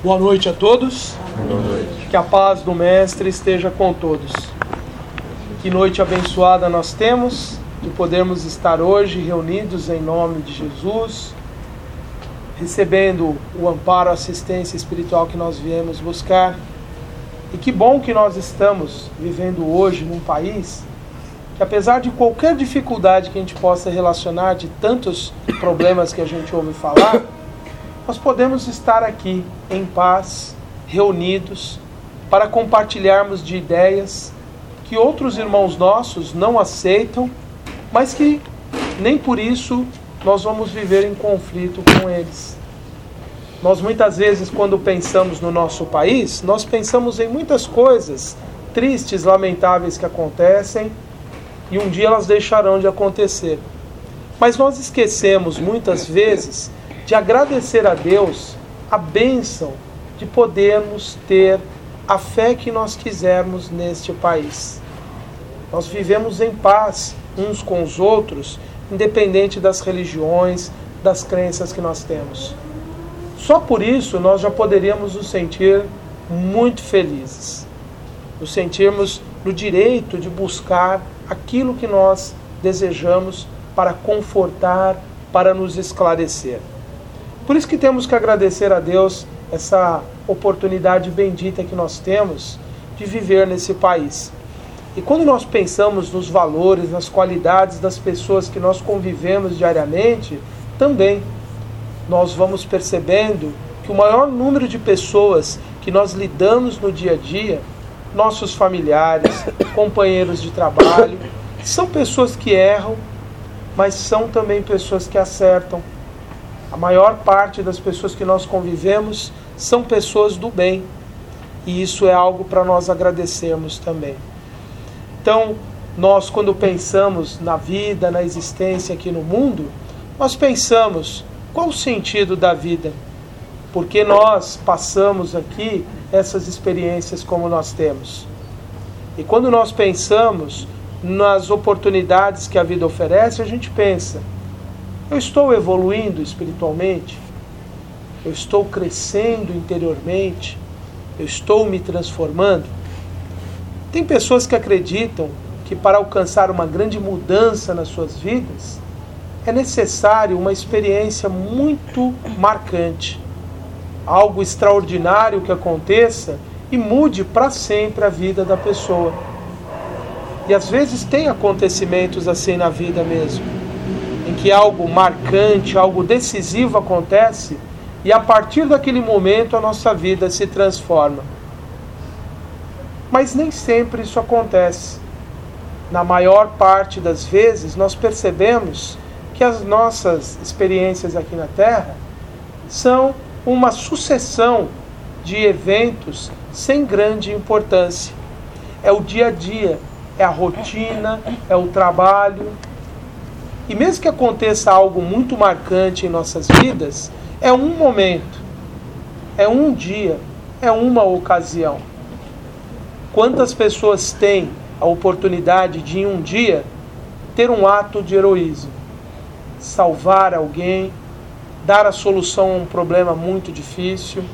Boa noite a todos. Boa noite. Que a paz do Mestre esteja com todos. Que noite abençoada nós temos de podermos estar hoje reunidos em nome de Jesus, recebendo o amparo, a assistência espiritual que nós viemos buscar. E que bom que nós estamos vivendo hoje num país que, apesar de qualquer dificuldade que a gente possa relacionar, de tantos problemas que a gente ouve falar, nós podemos estar aqui em paz, reunidos, para compartilharmos de ideias que outros irmãos nossos não aceitam, mas que nem por isso nós vamos viver em conflito com eles. Nós muitas vezes, quando pensamos no nosso país, nós pensamos em muitas coisas tristes, lamentáveis que acontecem, e um dia elas deixarão de acontecer. Mas nós esquecemos muitas vezes de agradecer a Deus a bênção de podermos ter a fé que nós quisermos neste país. Nós vivemos em paz uns com os outros, independente das religiões, das crenças que nós temos. Só por isso nós já poderíamos nos sentir muito felizes, nos sentirmos no direito de buscar aquilo que nós desejamos para confortar, para nos esclarecer. Por isso que temos que agradecer a Deus essa oportunidade bendita que nós temos de viver nesse país. E quando nós pensamos nos valores, nas qualidades das pessoas que nós convivemos diariamente, também nós vamos percebendo que o maior número de pessoas que nós lidamos no dia a dia, nossos familiares, companheiros de trabalho, são pessoas que erram, mas são também pessoas que acertam. A maior parte das pessoas que nós convivemos são pessoas do bem. E isso é algo para nós agradecermos também. Então, nós quando pensamos na vida, na existência aqui no mundo, nós pensamos, qual o sentido da vida? Por que nós passamos aqui essas experiências como nós temos? E quando nós pensamos nas oportunidades que a vida oferece, a gente pensa, eu estou evoluindo espiritualmente? Eu estou crescendo interiormente? Eu estou me transformando? Tem pessoas que acreditam que para alcançar uma grande mudança nas suas vidas, é necessário uma experiência muito marcante. Algo extraordinário que aconteça e mude para sempre a vida da pessoa. E às vezes tem acontecimentos assim na vida mesmo, em que algo marcante, algo decisivo acontece e a partir daquele momento a nossa vida se transforma. Mas nem sempre isso acontece. Na maior parte das vezes nós percebemos que as nossas experiências aqui na Terra são uma sucessão de eventos sem grande importância. É o dia a dia, é a rotina, é o trabalho. E mesmo que aconteça algo muito marcante em nossas vidas, é um momento, é um dia, é uma ocasião. Quantas pessoas têm a oportunidade de, em um dia, ter um ato de heroísmo? Salvar alguém, dar a solução a um problema muito difícil.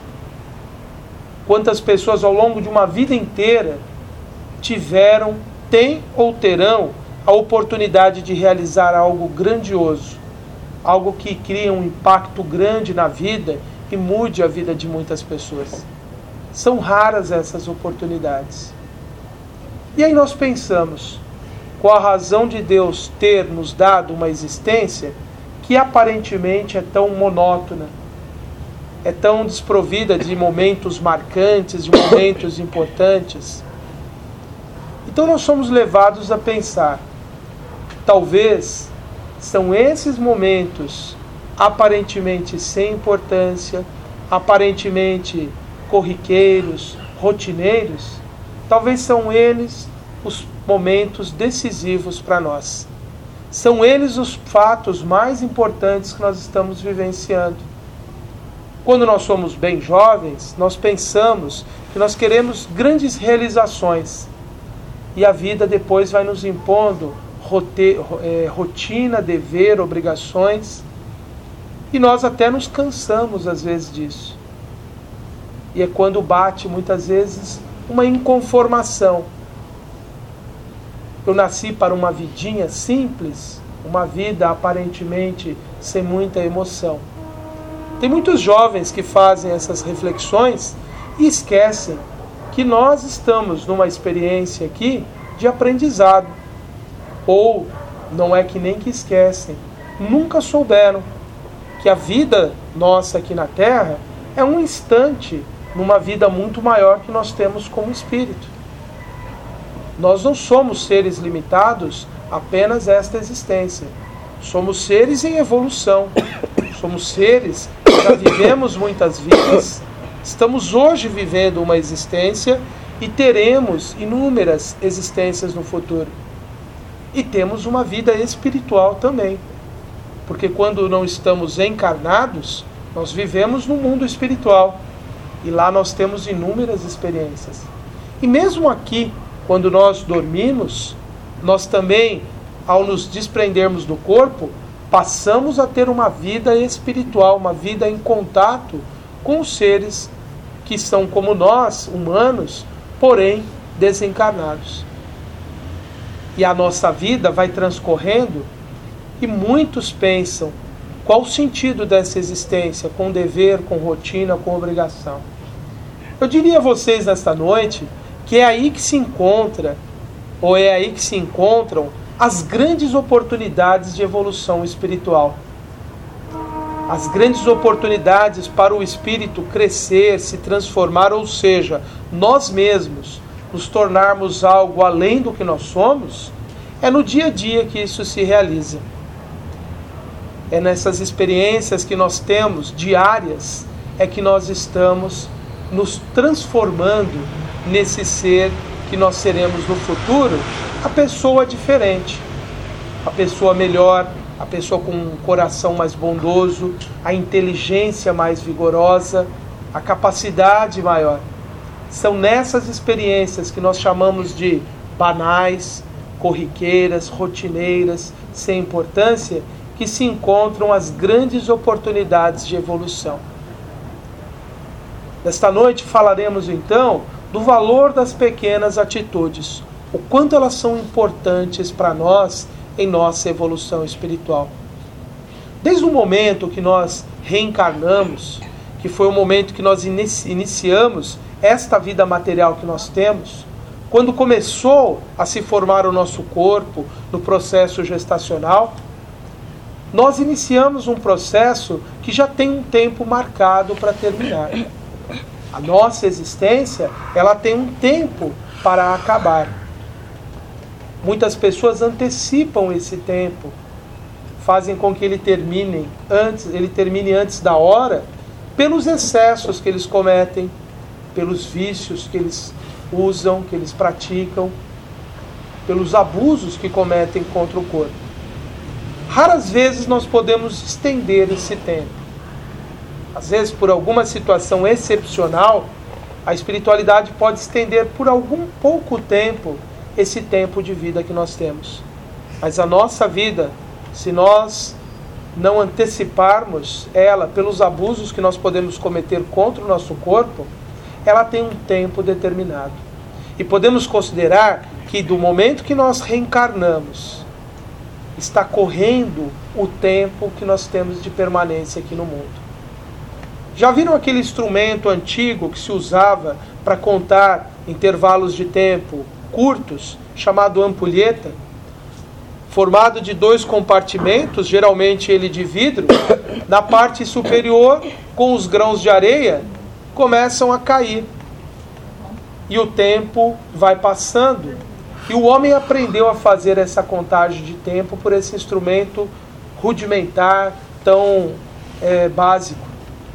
Quantas pessoas ao longo de uma vida inteira tiveram, têm ou terão a oportunidade de realizar algo grandioso, algo que cria um impacto grande na vida e mude a vida de muitas pessoas. São raras essas oportunidades. E aí nós pensamos, qual a razão de Deus ter nos dado uma existência que aparentemente é tão monótona, é tão desprovida de momentos marcantes, de momentos importantes? Então nós somos levados a pensar, talvez são esses momentos aparentemente sem importância, aparentemente corriqueiros, rotineiros, talvez são eles os momentos decisivos para nós. São eles os fatos mais importantes que nós estamos vivenciando. Quando nós somos bem jovens, nós pensamos que nós queremos grandes realizações. E a vida depois vai nos impondo rotina, dever, obrigações. E nós até nos cansamos às vezes disso. E é quando bate, muitas vezes, uma inconformação. Eu nasci para uma vidinha simples, uma vida aparentemente sem muita emoção. Tem muitos jovens que fazem essas reflexões e esquecem que nós estamos numa experiência aqui de aprendizado. Ou, não é que nem que esquecem, nunca souberam que a vida nossa aqui na Terra é um instante numa vida muito maior que nós temos como espírito. Nós não somos seres limitados apenas a esta existência. Somos seres em evolução. Somos seres que já vivemos muitas vidas, estamos hoje vivendo uma existência e teremos inúmeras existências no futuro. E temos uma vida espiritual também. Porque quando não estamos encarnados, nós vivemos no mundo espiritual. E lá nós temos inúmeras experiências. E mesmo aqui, quando nós dormimos, nós também, ao nos desprendermos do corpo, passamos a ter uma vida espiritual, uma vida em contato com os seres que são como nós, humanos, porém desencarnados. E a nossa vida vai transcorrendo e muitos pensam qual o sentido dessa existência, com dever, com rotina, com obrigação. Eu diria a vocês nesta noite que é aí que se encontra, ou é aí que se encontram as grandes oportunidades de evolução espiritual. As grandes oportunidades para o espírito crescer, se transformar, ou seja, nós mesmos nos tornarmos algo além do que nós somos, é no dia a dia que isso se realiza. É nessas experiências que nós temos diárias, é que nós estamos nos transformando nesse ser que nós seremos no futuro, a pessoa diferente, a pessoa melhor, a pessoa com um coração mais bondoso, a inteligência mais vigorosa, a capacidade maior. São nessas experiências que nós chamamos de banais, corriqueiras, rotineiras, sem importância, que se encontram as grandes oportunidades de evolução. Nesta noite falaremos então do valor das pequenas atitudes, o quanto elas são importantes para nós em nossa evolução espiritual. Desde o momento que nós reencarnamos, que foi o momento que nós iniciamos esta vida material que nós temos, quando começou a se formar o nosso corpo no processo gestacional, nós iniciamos um processo que já tem um tempo marcado para terminar. A nossa existência, ela tem um tempo para acabar. Muitas pessoas antecipam esse tempo, fazem com que ele termine antes da hora, pelos excessos que eles cometem, pelos vícios que eles usam, que eles praticam, pelos abusos que cometem contra o corpo. Raras vezes nós podemos estender esse tempo. Às vezes, por alguma situação excepcional, a espiritualidade pode estender por algum pouco tempo esse tempo de vida que nós temos. Mas a nossa vida, se nós não anteciparmos ela pelos abusos que nós podemos cometer contra o nosso corpo, ela tem um tempo determinado. E podemos considerar que do momento que nós reencarnamos, está correndo o tempo que nós temos de permanência aqui no mundo. Já viram aquele instrumento antigo que se usava para contar intervalos de tempo curtos, chamado ampulheta? Formado de 2 compartimentos, geralmente ele de vidro. Na parte superior, com os grãos de areia, começam a cair. E o tempo vai passando. E o homem aprendeu a fazer essa contagem de tempo por esse instrumento rudimentar, tão básico.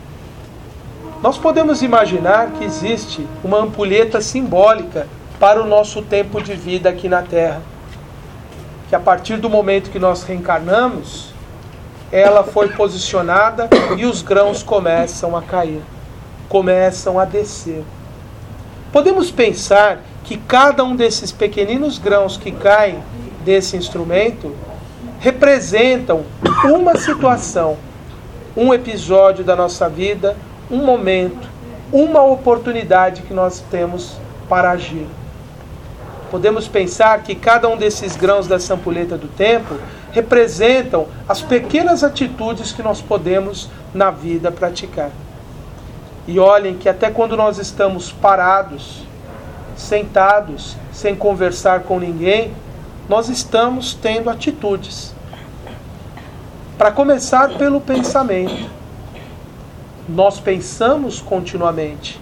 Nós podemos imaginar que existe uma ampulheta simbólica para o nosso tempo de vida aqui na Terra. Que a partir do momento que nós reencarnamos, ela foi posicionada e os grãos começam a cair, começam a descer. Podemos pensar que cada um desses pequeninos grãos que caem desse instrumento representam uma situação, um episódio da nossa vida, um momento uma oportunidade que nós temos para agir. Podemos pensar que cada um desses grãos dessa ampulheta do tempo representam as pequenas atitudes que nós podemos na vida praticar. E olhem que até quando nós estamos parados, sentados, sem conversar com ninguém, nós estamos tendo atitudes. Para começar pelo pensamento. Nós pensamos continuamente.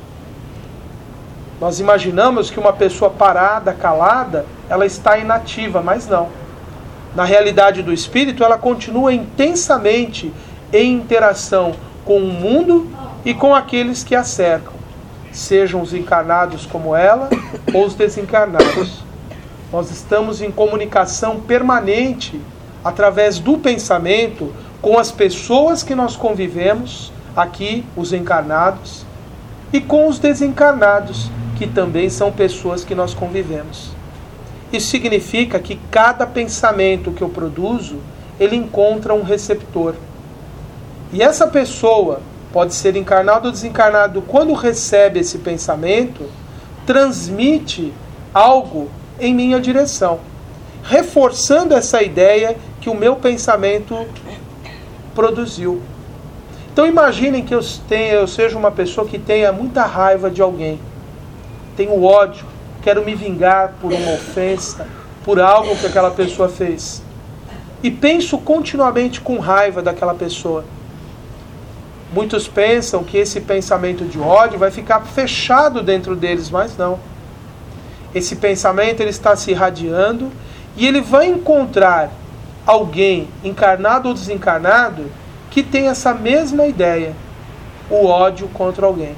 Nós imaginamos que uma pessoa parada, calada, ela está inativa, mas não. Na realidade do espírito, ela continua intensamente em interação com o mundo e com aqueles que a cercam, sejam os encarnados como ela ou os desencarnados. Nós estamos em comunicação permanente através do pensamento com as pessoas que nós convivemos, aqui os encarnados, e com os desencarnados, que também são pessoas que nós convivemos. Isso significa que cada pensamento que eu produzo, ele encontra um receptor. E essa pessoa, pode ser encarnado ou desencarnado, quando recebe esse pensamento, transmite algo em minha direção, reforçando essa ideia que o meu pensamento produziu. Então imaginem que eu seja uma pessoa que tenha muita raiva de alguém. Tenho ódio, quero me vingar por uma ofensa, por algo que aquela pessoa fez. E penso continuamente com raiva daquela pessoa. Muitos pensam que esse pensamento de ódio vai ficar fechado dentro deles, mas não. Esse pensamento ele está se irradiando e ele vai encontrar alguém, encarnado ou desencarnado, que tem essa mesma ideia, o ódio contra alguém.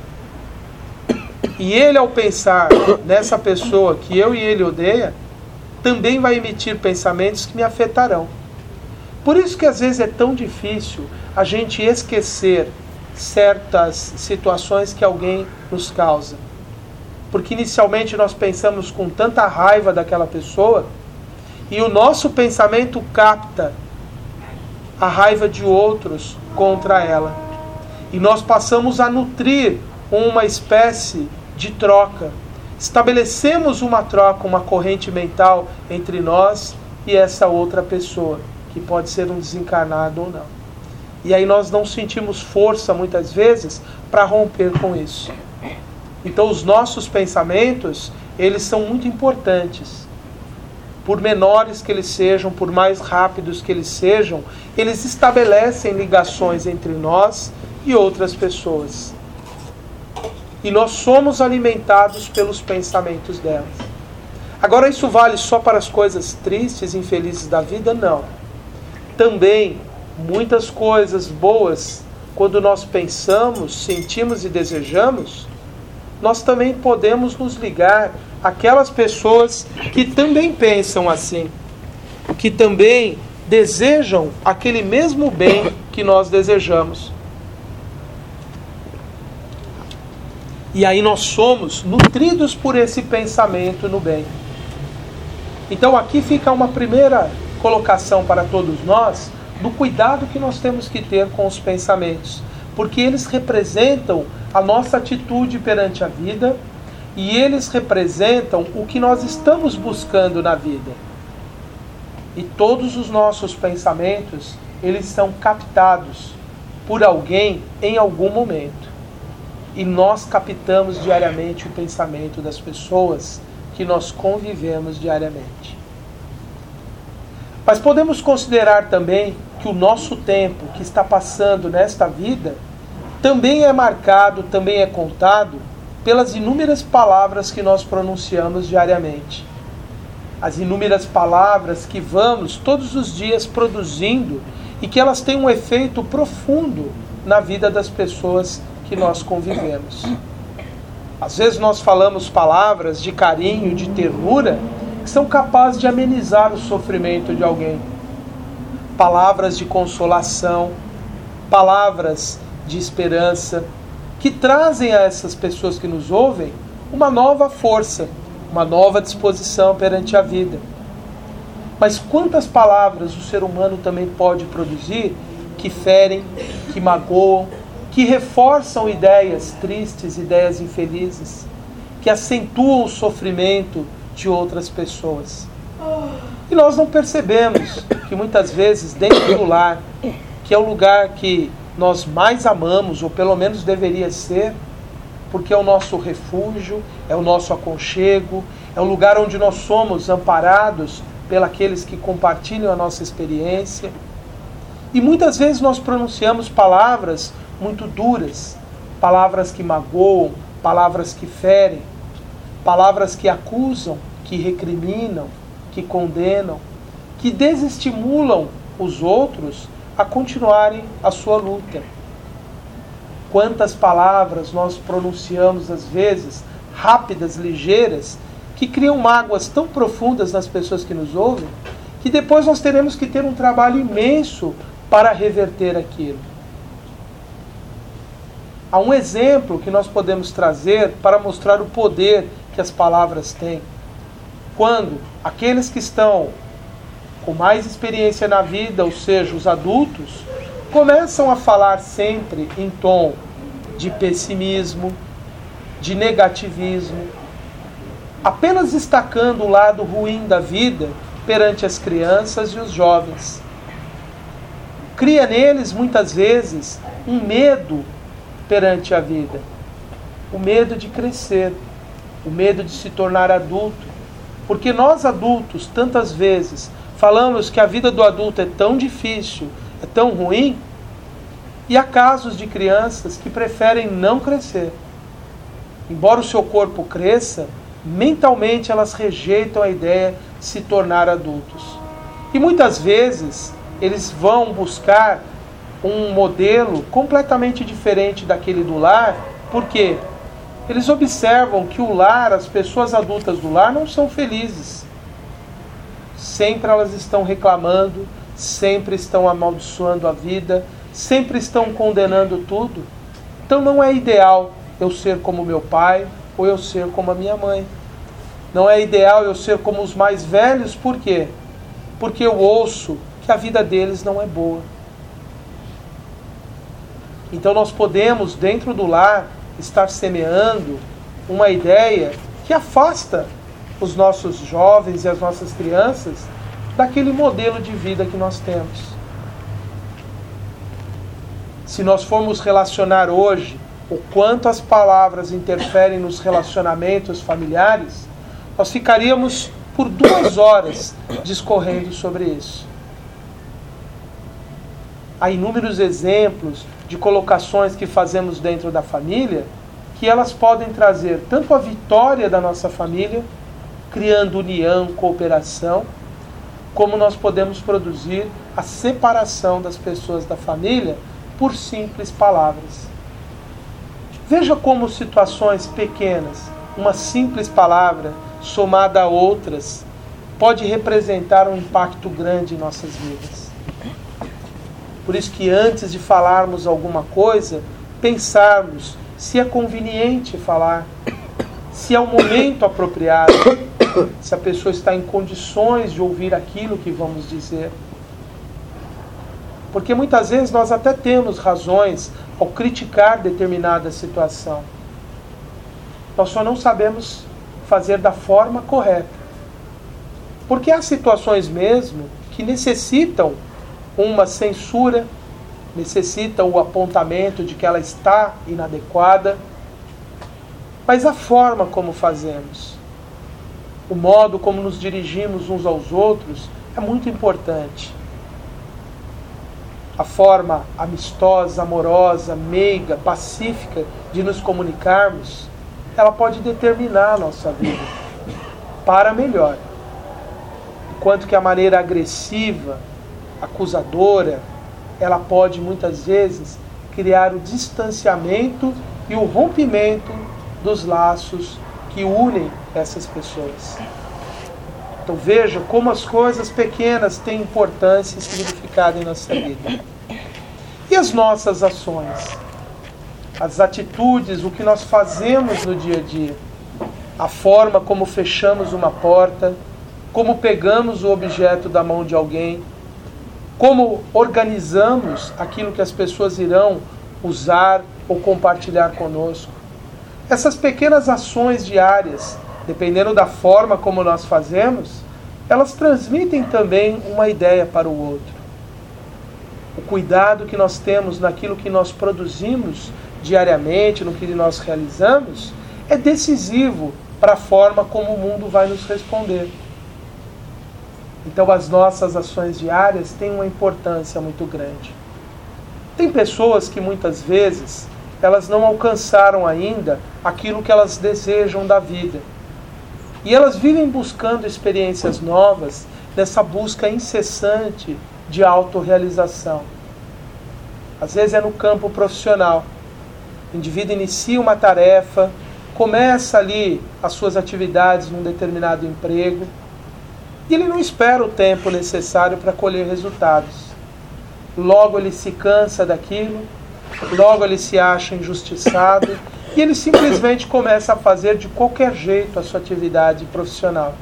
E ele, ao pensar nessa pessoa que eu e ele odeia, também vai emitir pensamentos que me afetarão. Por isso que às vezes é tão difícil a gente esquecer certas situações que alguém nos causa. Porque inicialmente nós pensamos com tanta raiva daquela pessoa e o nosso pensamento capta a raiva de outros contra ela. E nós passamos a nutrir uma espécie de troca. Estabelecemos uma troca, uma corrente mental entre nós e essa outra pessoa, que pode ser um desencarnado ou não. E aí nós não sentimos força, muitas vezes, para romper com isso. Então os nossos pensamentos, eles são muito importantes. Por menores que eles sejam, por mais rápidos que eles sejam, eles estabelecem ligações entre nós e outras pessoas. E nós somos alimentados pelos pensamentos delas. Agora, isso vale só para as coisas tristes e infelizes da vida? Não. Também, muitas coisas boas, quando nós pensamos, sentimos e desejamos, nós também podemos nos ligar àquelas pessoas que também pensam assim, que também desejam aquele mesmo bem que nós desejamos. E aí nós somos nutridos por esse pensamento no bem. Então aqui fica uma primeira colocação para todos nós, do cuidado que nós temos que ter com os pensamentos, porque eles representam a nossa atitude perante a vida e eles representam o que nós estamos buscando na vida. E todos os nossos pensamentos, eles são captados por alguém em algum momento. E nós captamos diariamente o pensamento das pessoas que nós convivemos diariamente. Mas podemos considerar também que o nosso tempo que está passando nesta vida também é marcado, também é contado pelas inúmeras palavras que nós pronunciamos diariamente. As inúmeras palavras que vamos todos os dias produzindo e que elas têm um efeito profundo na vida das pessoas que nós convivemos. Às vezes nós falamos palavras de carinho, de ternura, que são capazes de amenizar o sofrimento de alguém. Palavras de consolação, palavras de esperança, que trazem a essas pessoas que nos ouvem uma nova força, uma nova disposição perante a vida. Mas quantas palavras o ser humano também pode produzir que ferem, que magoam, que reforçam ideias tristes, ideias infelizes, que acentuam o sofrimento de outras pessoas. E nós não percebemos que muitas vezes dentro do lar, que é o lugar que nós mais amamos, ou pelo menos deveria ser, porque é o nosso refúgio, é o nosso aconchego, é o lugar onde nós somos amparados pelos que compartilham a nossa experiência. E muitas vezes nós pronunciamos palavras muito duras, palavras que magoam, palavras que ferem, palavras que acusam, que recriminam, que condenam, que desestimulam os outros a continuarem a sua luta. Quantas palavras nós pronunciamos às vezes, rápidas, ligeiras, que criam mágoas tão profundas nas pessoas que nos ouvem, que depois nós teremos que ter um trabalho imenso para reverter aquilo. Há um exemplo que nós podemos trazer para mostrar o poder que as palavras têm. Quando aqueles que estão com mais experiência na vida, ou seja, os adultos, começam a falar sempre em tom de pessimismo, de negativismo, apenas destacando o lado ruim da vida perante as crianças e os jovens. Cria neles, muitas vezes, um medo perante a vida. O medo de crescer, o medo de se tornar adulto. Porque nós adultos, tantas vezes, falamos que a vida do adulto é tão difícil, é tão ruim, e há casos de crianças que preferem não crescer. Embora o seu corpo cresça, mentalmente elas rejeitam a ideia de se tornar adultos. E muitas vezes eles vão buscar um modelo completamente diferente daquele do lar, porque eles observam que o lar, as pessoas adultas do lar não são felizes. Sempre elas estão reclamando, sempre estão amaldiçoando a vida, sempre estão condenando tudo. Então não é ideal eu ser como meu pai ou eu ser como a minha mãe. Não é ideal eu ser como os mais velhos, por quê? Porque eu ouço que a vida deles não é boa. Então nós podemos, dentro do lar, estar semeando uma ideia que afasta os nossos jovens e as nossas crianças daquele modelo de vida que nós temos. Se nós formos relacionar hoje o quanto as palavras interferem nos relacionamentos familiares, nós ficaríamos por 2 horas discorrendo sobre isso. Há inúmeros exemplos de colocações que fazemos dentro da família, que elas podem trazer tanto a vitória da nossa família, criando união, cooperação, como nós podemos produzir a separação das pessoas da família por simples palavras. Veja como situações pequenas, uma simples palavra, somada a outras, pode representar um impacto grande em nossas vidas. Por isso que antes de falarmos alguma coisa, pensarmos se é conveniente falar, se é o momento apropriado, se a pessoa está em condições de ouvir aquilo que vamos dizer. Porque muitas vezes nós até temos razões ao criticar determinada situação. Nós só não sabemos fazer da forma correta. Porque há situações mesmo que necessitam uma censura, necessitam o apontamento de que ela está inadequada. Mas a forma como fazemos, o modo como nos dirigimos uns aos outros é muito importante. A forma amistosa, amorosa, meiga, pacífica de nos comunicarmos, ela pode determinar a nossa vida para melhor. Enquanto que a maneira agressiva, acusadora, ela pode muitas vezes criar o distanciamento e o rompimento dos laços que unem essas pessoas. Então veja como as coisas pequenas têm importância e significado em nossa vida. E as nossas ações? As atitudes, o que nós fazemos no dia a dia? A forma como fechamos uma porta, como pegamos o objeto da mão de alguém, como organizamos aquilo que as pessoas irão usar ou compartilhar conosco. Essas pequenas ações diárias, dependendo da forma como nós fazemos, elas transmitem também uma ideia para o outro. O cuidado que nós temos naquilo que nós produzimos diariamente, no que nós realizamos, é decisivo para a forma como o mundo vai nos responder. Então as nossas ações diárias têm uma importância muito grande. Tem pessoas que muitas vezes elas não alcançaram ainda aquilo que elas desejam da vida. E elas vivem buscando experiências novas nessa busca incessante de autorrealização. Às vezes é no campo profissional. O indivíduo inicia uma tarefa, começa ali as suas atividades num determinado emprego, e ele não espera o tempo necessário para colher resultados. Logo ele se cansa daquilo, logo ele se acha injustiçado, e ele simplesmente começa a fazer de qualquer jeito a sua atividade profissional.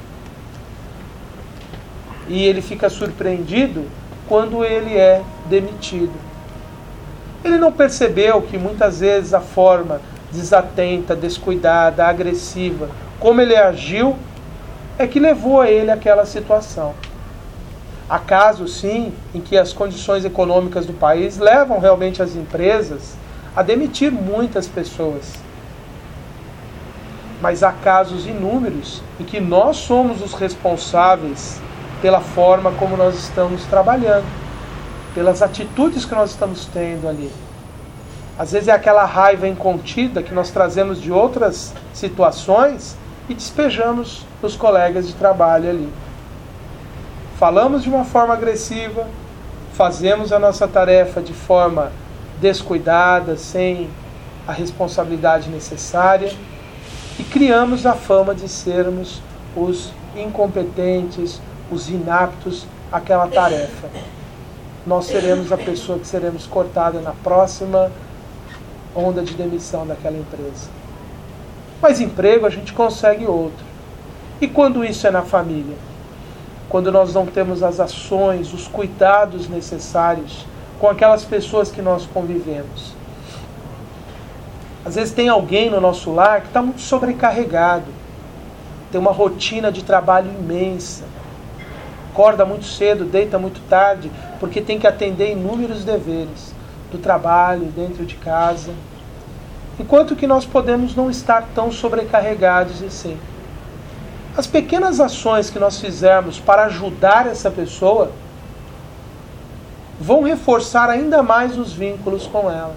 E ele fica surpreendido quando ele é demitido. Ele não percebeu que muitas vezes a forma desatenta, descuidada, agressiva, como ele agiu, é que levou a ele àquela situação. Há casos, sim, em que as condições econômicas do país levam realmente as empresas a demitir muitas pessoas. Mas há casos inúmeros em que nós somos os responsáveis pela forma como nós estamos trabalhando, pelas atitudes que nós estamos tendo ali. Às vezes é aquela raiva incontida que nós trazemos de outras situações e despejamos nos colegas de trabalho ali. Falamos de uma forma agressiva, fazemos a nossa tarefa de forma descuidada, sem a responsabilidade necessária, e criamos a fama de sermos os incompetentes, os inaptos àquela tarefa. Nós seremos a pessoa que seremos cortada na próxima onda de demissão daquela empresa. Mas emprego a gente consegue outro. E quando isso é na família? Quando nós não temos as ações, os cuidados necessários com aquelas pessoas que nós convivemos. Às vezes tem alguém no nosso lar que está muito sobrecarregado, tem uma rotina de trabalho imensa, acorda muito cedo, deita muito tarde, porque tem que atender inúmeros deveres do trabalho, dentro de casa. Enquanto que nós podemos não estar tão sobrecarregados assim. As pequenas ações que nós fizermos para ajudar essa pessoa vão reforçar ainda mais os vínculos com ela.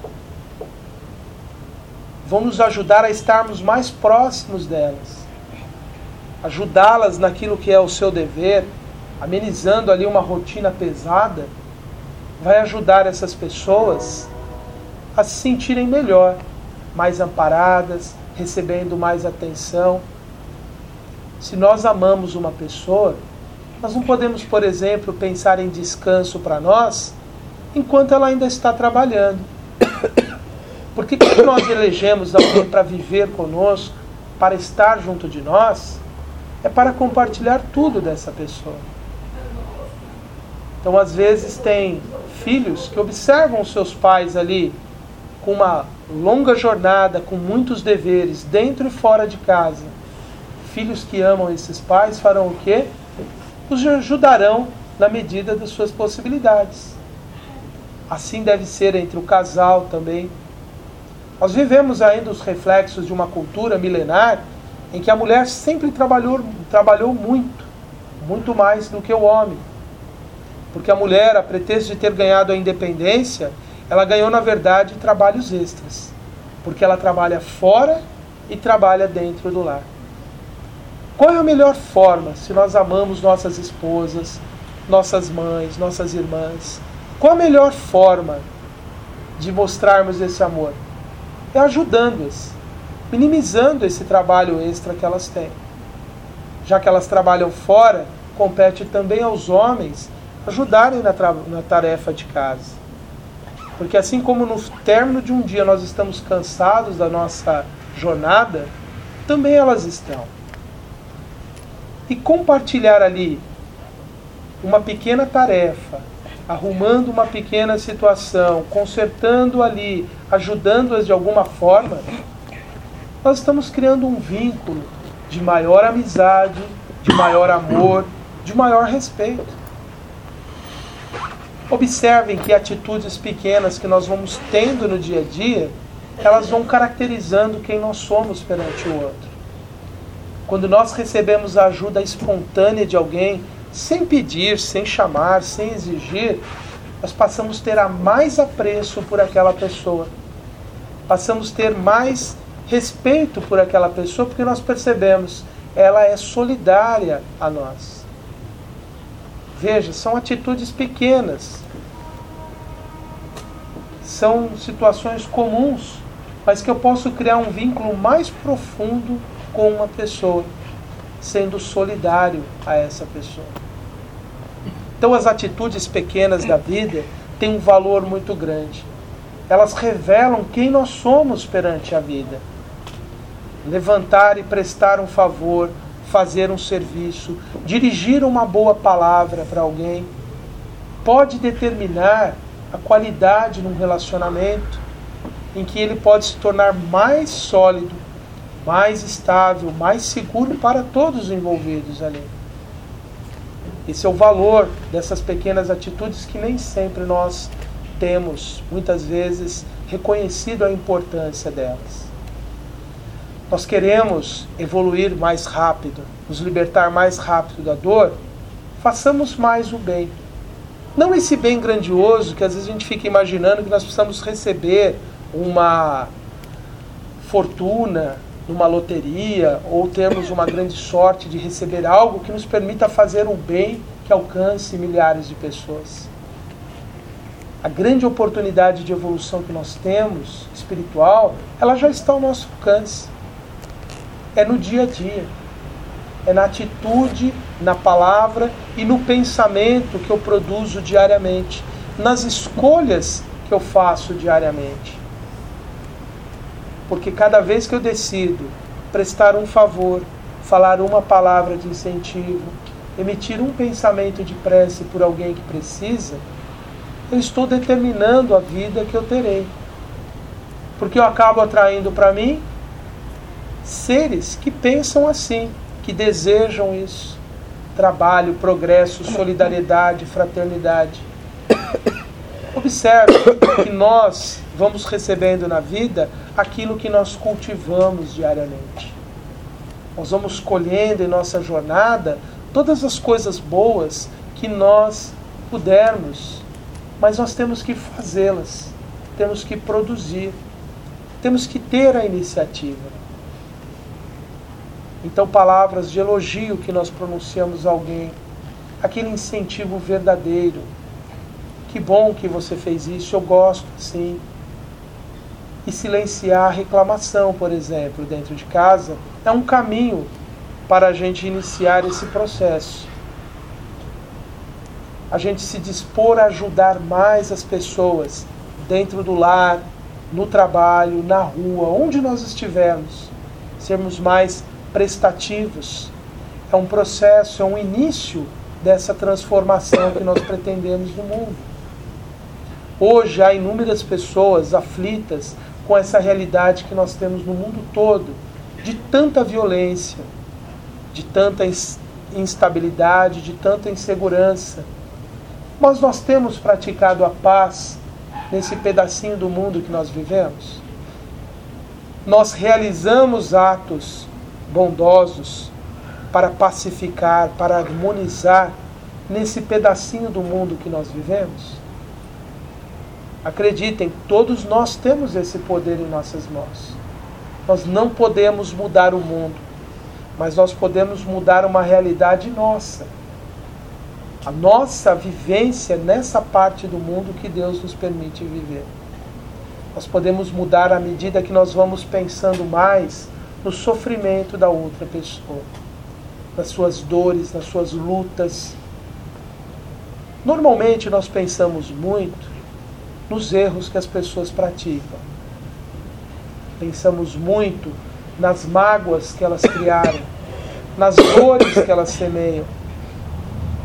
Vão nos ajudar a estarmos mais próximos delas. Ajudá-las naquilo que é o seu dever, amenizando ali uma rotina pesada, vai ajudar essas pessoas a se sentirem melhor, mais amparadas, recebendo mais atenção. Se nós amamos uma pessoa, nós não podemos, por exemplo, pensar em descanso para nós enquanto ela ainda está trabalhando. Porque quando nós elegemos alguém para viver conosco, para estar junto de nós, é para compartilhar tudo dessa pessoa. Então, às vezes, tem filhos que observam os seus pais ali com uma longa jornada, com muitos deveres, dentro e fora de casa. Filhos que amam esses pais farão o quê? Os ajudarão na medida das suas possibilidades. Assim deve ser entre o casal também. Nós vivemos ainda os reflexos de uma cultura milenar em que a mulher sempre trabalhou muito mais do que o homem. Porque a mulher, a pretexto de ter ganhado a independência, ela ganhou, na verdade, trabalhos extras. Porque ela trabalha fora e trabalha dentro do lar. Qual é a melhor forma, se nós amamos nossas esposas, nossas mães, nossas irmãs? Qual a melhor forma de mostrarmos esse amor? É ajudando-as, minimizando esse trabalho extra que elas têm. Já que elas trabalham fora, compete também aos homens ajudarem na tarefa de casa. Porque assim como no término de um dia nós estamos cansados da nossa jornada, também elas estão. E compartilhar ali uma pequena tarefa arrumando uma pequena situação, consertando ali, ajudando-as de alguma forma, nós estamos criando um vínculo de maior amizade, de maior amor, de maior respeito. Observem que atitudes pequenas que nós vamos tendo no dia a dia, elas vão caracterizando quem nós somos perante o outro. Quando nós recebemos a ajuda espontânea de alguém, sem pedir, sem chamar, sem exigir, nós passamos a ter mais apreço por aquela pessoa. Passamos a ter mais respeito por aquela pessoa, porque nós percebemos, ela é solidária a nós. Veja, são atitudes pequenas. São situações comuns, mas que eu posso criar um vínculo mais profundo com uma pessoa, sendo solidário a essa pessoa. Então as atitudes pequenas da vida têm um valor muito grande. Elas revelam quem nós somos perante a vida. Levantar e prestar um favor, fazer um serviço, dirigir uma boa palavra para alguém, pode determinar a qualidade num relacionamento em que ele pode se tornar mais sólido, mais estável, mais seguro para todos os envolvidos ali. Esse é o valor dessas pequenas atitudes que nem sempre nós temos, muitas vezes, reconhecido a importância delas. Nós queremos evoluir mais rápido, nos libertar mais rápido da dor, façamos mais o bem. Não esse bem grandioso que às vezes a gente fica imaginando que nós precisamos receber uma fortuna numa loteria ou termos uma grande sorte de receber algo que nos permita fazer um bem que alcance milhares de pessoas. A grande oportunidade de evolução que nós temos, espiritual, ela já está ao nosso alcance. É no dia a dia. É na atitude, na palavra e no pensamento que eu produzo diariamente. Nas escolhas que eu faço diariamente. Porque cada vez que eu decido prestar um favor, falar uma palavra de incentivo, emitir um pensamento de prece por alguém que precisa, eu estou determinando a vida que eu terei. Porque eu acabo atraindo para mim seres que pensam assim, que desejam isso. Trabalho, progresso, solidariedade, fraternidade. Observe que nós vamos recebendo na vida aquilo que nós cultivamos diariamente. Nós vamos colhendo em nossa jornada todas as coisas boas que nós pudermos, mas nós temos que fazê-las, temos que produzir, temos que ter a iniciativa. Então, palavras de elogio que nós pronunciamos a alguém, aquele incentivo verdadeiro. Que bom que você fez isso, eu gosto, sim. E silenciar a reclamação, por exemplo, dentro de casa, é um caminho para a gente iniciar esse processo. A gente se dispor a ajudar mais as pessoas dentro do lar, no trabalho, na rua, onde nós estivermos. Sermos mais prestativos. É um processo, é um início dessa transformação que nós pretendemos no mundo. Hoje há inúmeras pessoas aflitas com essa realidade que nós temos no mundo todo, de tanta violência, de tanta instabilidade, de tanta insegurança. Mas nós temos praticado a paz nesse pedacinho do mundo que nós vivemos? Nós realizamos atos bondosos para pacificar, para harmonizar nesse pedacinho do mundo que nós vivemos? Acreditem, todos nós temos esse poder em nossas mãos. Nós não podemos mudar o mundo, mas nós podemos mudar uma realidade nossa. A nossa vivência nessa parte do mundo que Deus nos permite viver. Nós podemos mudar à medida que nós vamos pensando mais no sofrimento da outra pessoa, nas suas dores, nas suas lutas. Normalmente nós pensamos muito nos erros que as pessoas praticam. Pensamos muito nas mágoas que elas criaram, nas dores que elas semeiam.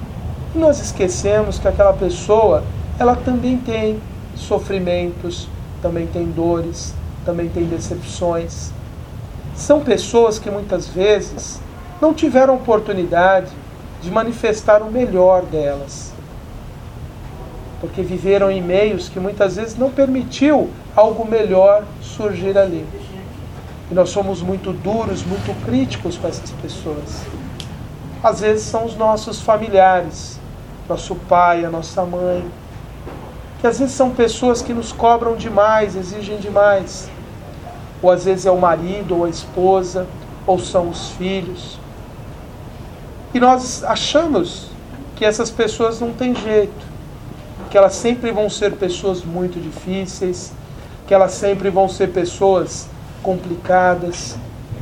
E nós esquecemos que aquela pessoa, ela também tem sofrimentos, também tem dores, também tem decepções. São pessoas que muitas vezes não tiveram oportunidade de manifestar o melhor delas, porque viveram em meios que muitas vezes não permitiu algo melhor surgir ali. E nós somos muito duros, muito críticos com essas pessoas. Às vezes são os nossos familiares, nosso pai, a nossa mãe, que às vezes são pessoas que nos cobram demais, exigem demais. Ou às vezes é o marido, ou a esposa, ou são os filhos. E nós achamos que essas pessoas não têm jeito, que elas sempre vão ser pessoas muito difíceis, que elas sempre vão ser pessoas complicadas.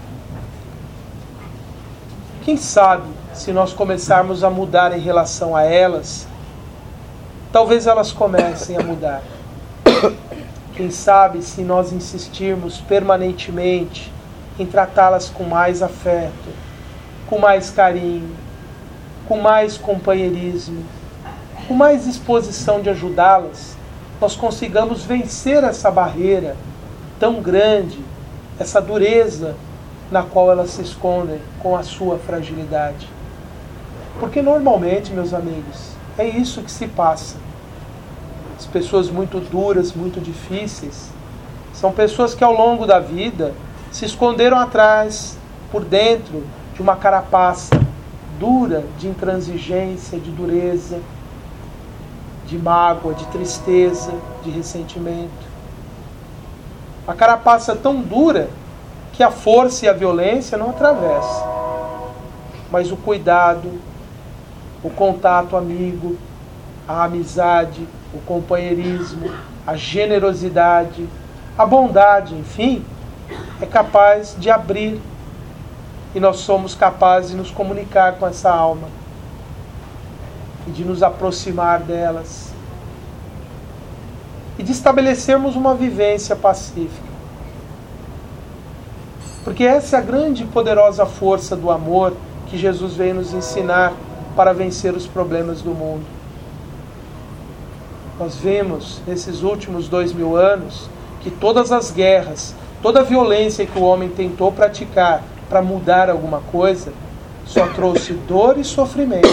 Quem sabe, se nós começarmos a mudar em relação a elas, talvez elas comecem a mudar. Quem sabe, se nós insistirmos permanentemente em tratá-las com mais afeto, com mais carinho, com mais companheirismo, com mais disposição de ajudá-las, nós consigamos vencer essa barreira tão grande, essa dureza na qual elas se escondem com a sua fragilidade. Porque normalmente, meus amigos, é isso que se passa. As pessoas muito duras, muito difíceis, são pessoas que ao longo da vida se esconderam atrás, por dentro, de uma carapaça dura de intransigência, de dureza, de mágoa, de tristeza, de ressentimento. A carapaça tão dura que a força e a violência não atravessam. Mas o cuidado, o contato amigo, a amizade, o companheirismo, a generosidade, a bondade, enfim, é capaz de abrir. E nós somos capazes de nos comunicar com essa alma e de nos aproximar delas e de estabelecermos uma vivência pacífica. Porque essa é a grande e poderosa força do amor que Jesus veio nos ensinar para vencer os problemas do mundo. Nós vimos nesses últimos 2000 anos que todas as guerras, toda a violência que o homem tentou praticar para mudar alguma coisa, só trouxe dor e sofrimento.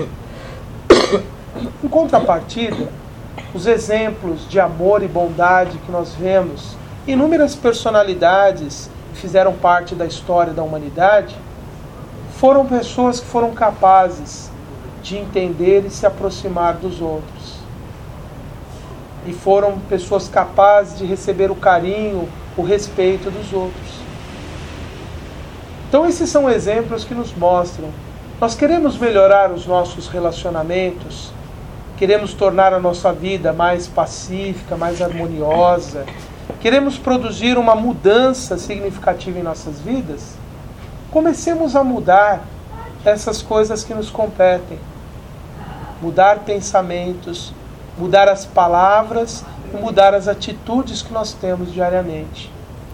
Em contrapartida, os exemplos de amor e bondade que nós vemos, inúmeras personalidades que fizeram parte da história da humanidade, foram pessoas que foram capazes de entender e se aproximar dos outros. E foram pessoas capazes de receber o carinho, o respeito dos outros. Então esses são exemplos que nos mostram. Nós queremos melhorar os nossos relacionamentos, queremos tornar a nossa vida mais pacífica, mais harmoniosa, queremos produzir uma mudança significativa em nossas vidas. Comecemos a mudar essas coisas que nos competem. Mudar pensamentos, mudar as palavras e mudar as atitudes que nós temos diariamente.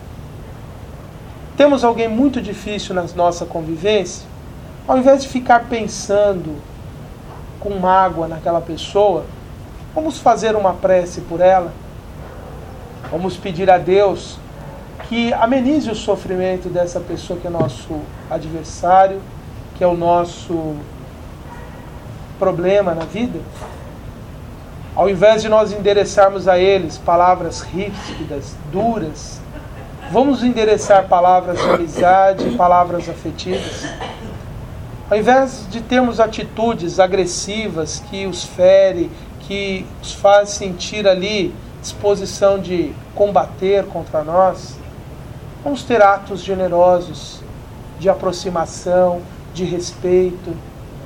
Temos alguém muito difícil na nossa convivência? Ao invés de ficar pensando com mágoa naquela pessoa, vamos fazer uma prece por ela. Vamos pedir a Deus que amenize o sofrimento dessa pessoa que é nosso adversário, que é o nosso problema na vida. Ao invés de nós endereçarmos a eles palavras ríspidas, duras, vamos endereçar palavras de amizade, palavras afetivas. Ao invés de termos atitudes agressivas que os ferem, que os faz sentir ali disposição de combater contra nós, vamos ter atos generosos de aproximação, de respeito.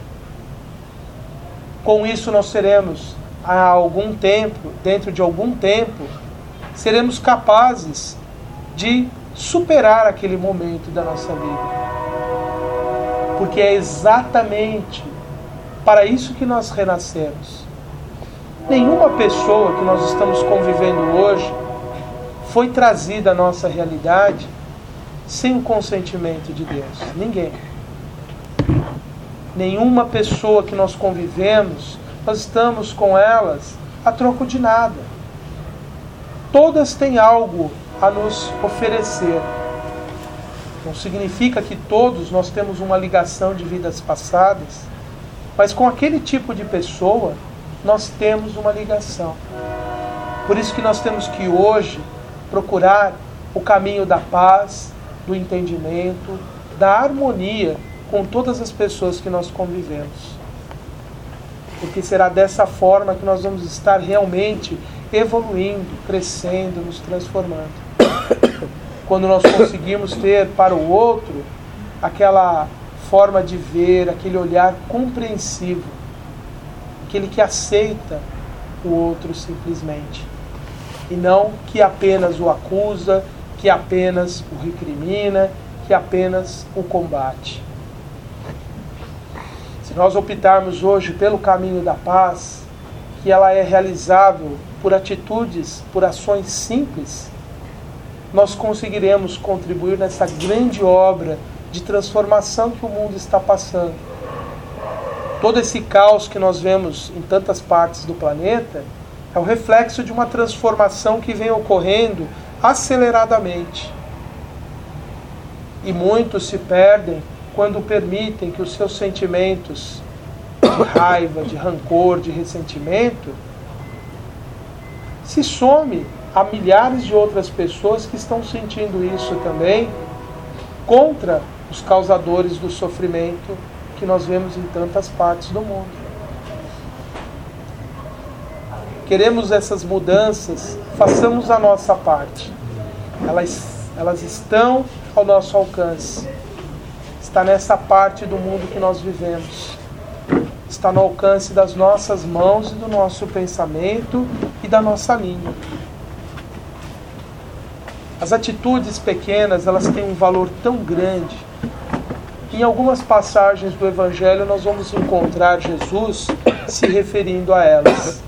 Com isso nós seremos, dentro de algum tempo, seremos capazes de superar aquele momento da nossa vida. Porque é exatamente para isso que nós renascemos. Nenhuma pessoa que nós estamos convivendo hoje foi trazida à nossa realidade sem o consentimento de Deus. Ninguém. Nenhuma pessoa que nós convivemos, nós estamos com elas a troco de nada. Todas têm algo a nos oferecer. Não significa que todos nós temos uma ligação de vidas passadas, mas com aquele tipo de pessoa, nós temos uma ligação. Por isso que nós temos que hoje procurar o caminho da paz, do entendimento, da harmonia com todas as pessoas que nós convivemos. Porque será dessa forma que nós vamos estar realmente evoluindo, crescendo, nos transformando. Quando nós conseguimos ter para o outro aquela forma de ver, aquele olhar compreensivo, aquele que aceita o outro simplesmente, e não que apenas o acusa, que apenas o recrimina, que apenas o combate. Se nós optarmos hoje pelo caminho da paz, que ela é realizável por atitudes, por ações simples, nós conseguiremos contribuir nessa grande obra de transformação que o mundo está passando. Todo esse caos que nós vemos em tantas partes do planeta é o reflexo de uma transformação que vem ocorrendo aceleradamente. E muitos se perdem quando permitem que os seus sentimentos de raiva, de rancor, de ressentimento se some a milhares de outras pessoas que estão sentindo isso também, contra os causadores do sofrimento que nós vemos em tantas partes do mundo. Queremos essas mudanças, façamos a nossa parte. Elas estão ao nosso alcance. Está nessa parte do mundo que nós vivemos. Está no alcance das nossas mãos e do nosso pensamento e da nossa língua. As atitudes pequenas, elas têm um valor tão grande. Em algumas passagens do Evangelho nós vamos encontrar Jesus se referindo a elas.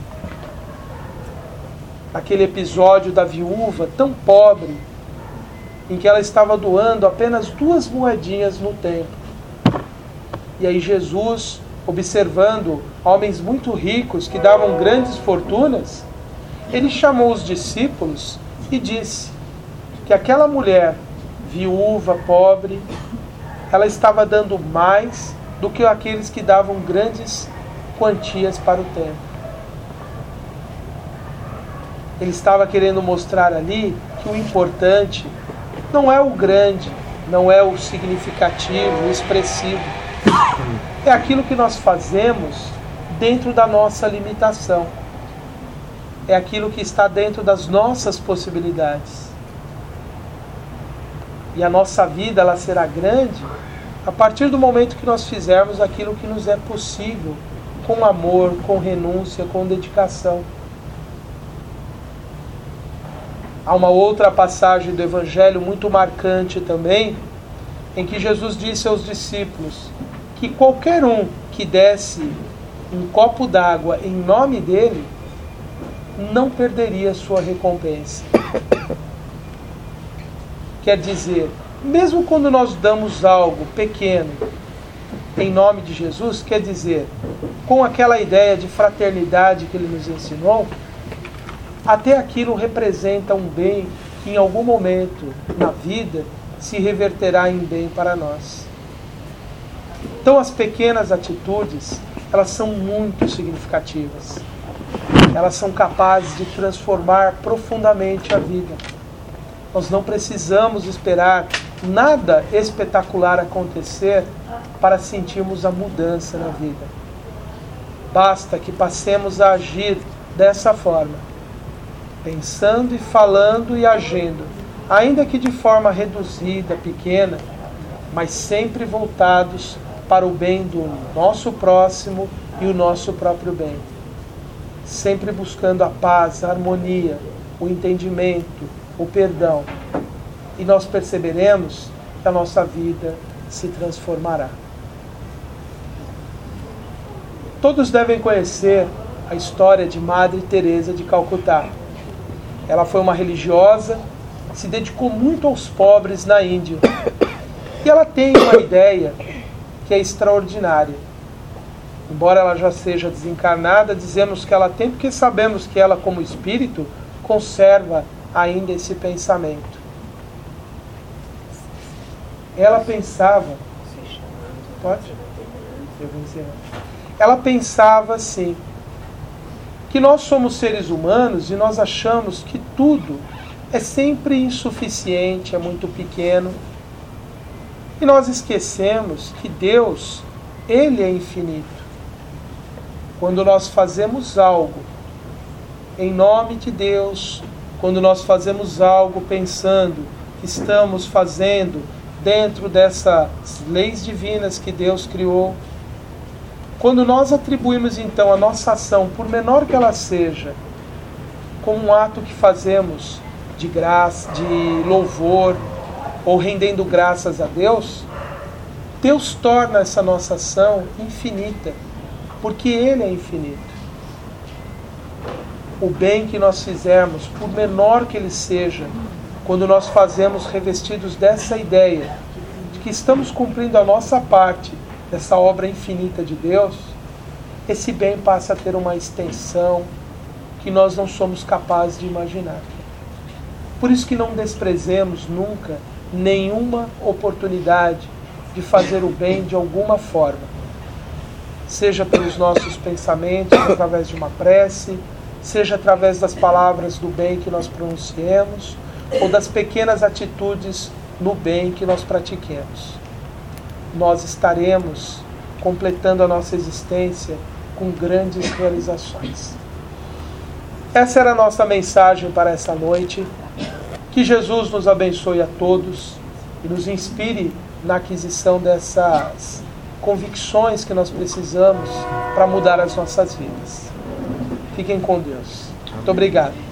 Aquele episódio da viúva tão pobre, em que ela estava doando apenas 2 moedinhas no templo. E aí Jesus, observando homens muito ricos que davam grandes fortunas, ele chamou os discípulos e disse que aquela mulher, viúva, pobre, ela estava dando mais do que aqueles que davam grandes quantias para o templo. Ele estava querendo mostrar ali que o importante não é o grande, não é o significativo, o expressivo. É aquilo que nós fazemos dentro da nossa limitação. É aquilo que está dentro das nossas possibilidades. E a nossa vida, ela será grande a partir do momento que nós fizermos aquilo que nos é possível, com amor, com renúncia, com dedicação. Há uma outra passagem do Evangelho muito marcante também, em que Jesus disse aos discípulos que qualquer um que desse um copo d'água em nome dele, não perderia sua recompensa. Quer dizer, mesmo quando nós damos algo pequeno em nome de Jesus, quer dizer, com aquela ideia de fraternidade que ele nos ensinou, até aquilo representa um bem que em algum momento na vida se reverterá em bem para nós. Então as pequenas atitudes, elas são muito significativas. Elas são capazes de transformar profundamente a vida. Nós não precisamos esperar nada espetacular acontecer para sentirmos a mudança na vida. Basta que passemos a agir dessa forma, pensando e falando e agindo, ainda que de forma reduzida, pequena, mas sempre voltados para o bem do nosso próximo e o nosso próprio bem. Sempre buscando a paz, a harmonia, o entendimento, o perdão. E nós perceberemos que a nossa vida se transformará. Todos devem conhecer a história de Madre Teresa de Calcutá. Ela foi uma religiosa, se dedicou muito aos pobres na Índia. E ela tem uma ideia que é extraordinária. embora ela já seja desencarnada, dizemos que ela tem porque sabemos que ela, como espírito, conserva ainda esse pensamento. Ela pensava... Pode? Eu vou encerrar. Ela pensava assim, que nós somos seres humanos e nós achamos que tudo é sempre insuficiente, é muito pequeno. E nós esquecemos que Deus, Ele é infinito. Quando nós fazemos algo em nome de Deus, quando nós fazemos algo pensando que estamos fazendo dentro dessas leis divinas que Deus criou, quando nós atribuímos então a nossa ação, por menor que ela seja, como um ato que fazemos de graça, de louvor, ou rendendo graças a Deus, Deus torna essa nossa ação infinita, porque Ele é infinito. O bem que nós fizermos, por menor que ele seja, quando nós fazemos revestidos dessa ideia de que estamos cumprindo a nossa parte dessa obra infinita de Deus, esse bem passa a ter uma extensão que nós não somos capazes de imaginar. Por isso que não desprezemos nunca nenhuma oportunidade de fazer o bem de alguma forma, seja pelos nossos pensamentos, através de uma prece, seja através das palavras do bem que nós pronunciemos, ou das pequenas atitudes no bem que nós pratiquemos. Nós estaremos completando a nossa existência com grandes realizações. Essa era a nossa mensagem para essa noite. Que Jesus nos abençoe a todos e nos inspire na aquisição dessas convicções que nós precisamos para mudar as nossas vidas. Fiquem com Deus. Muito obrigado.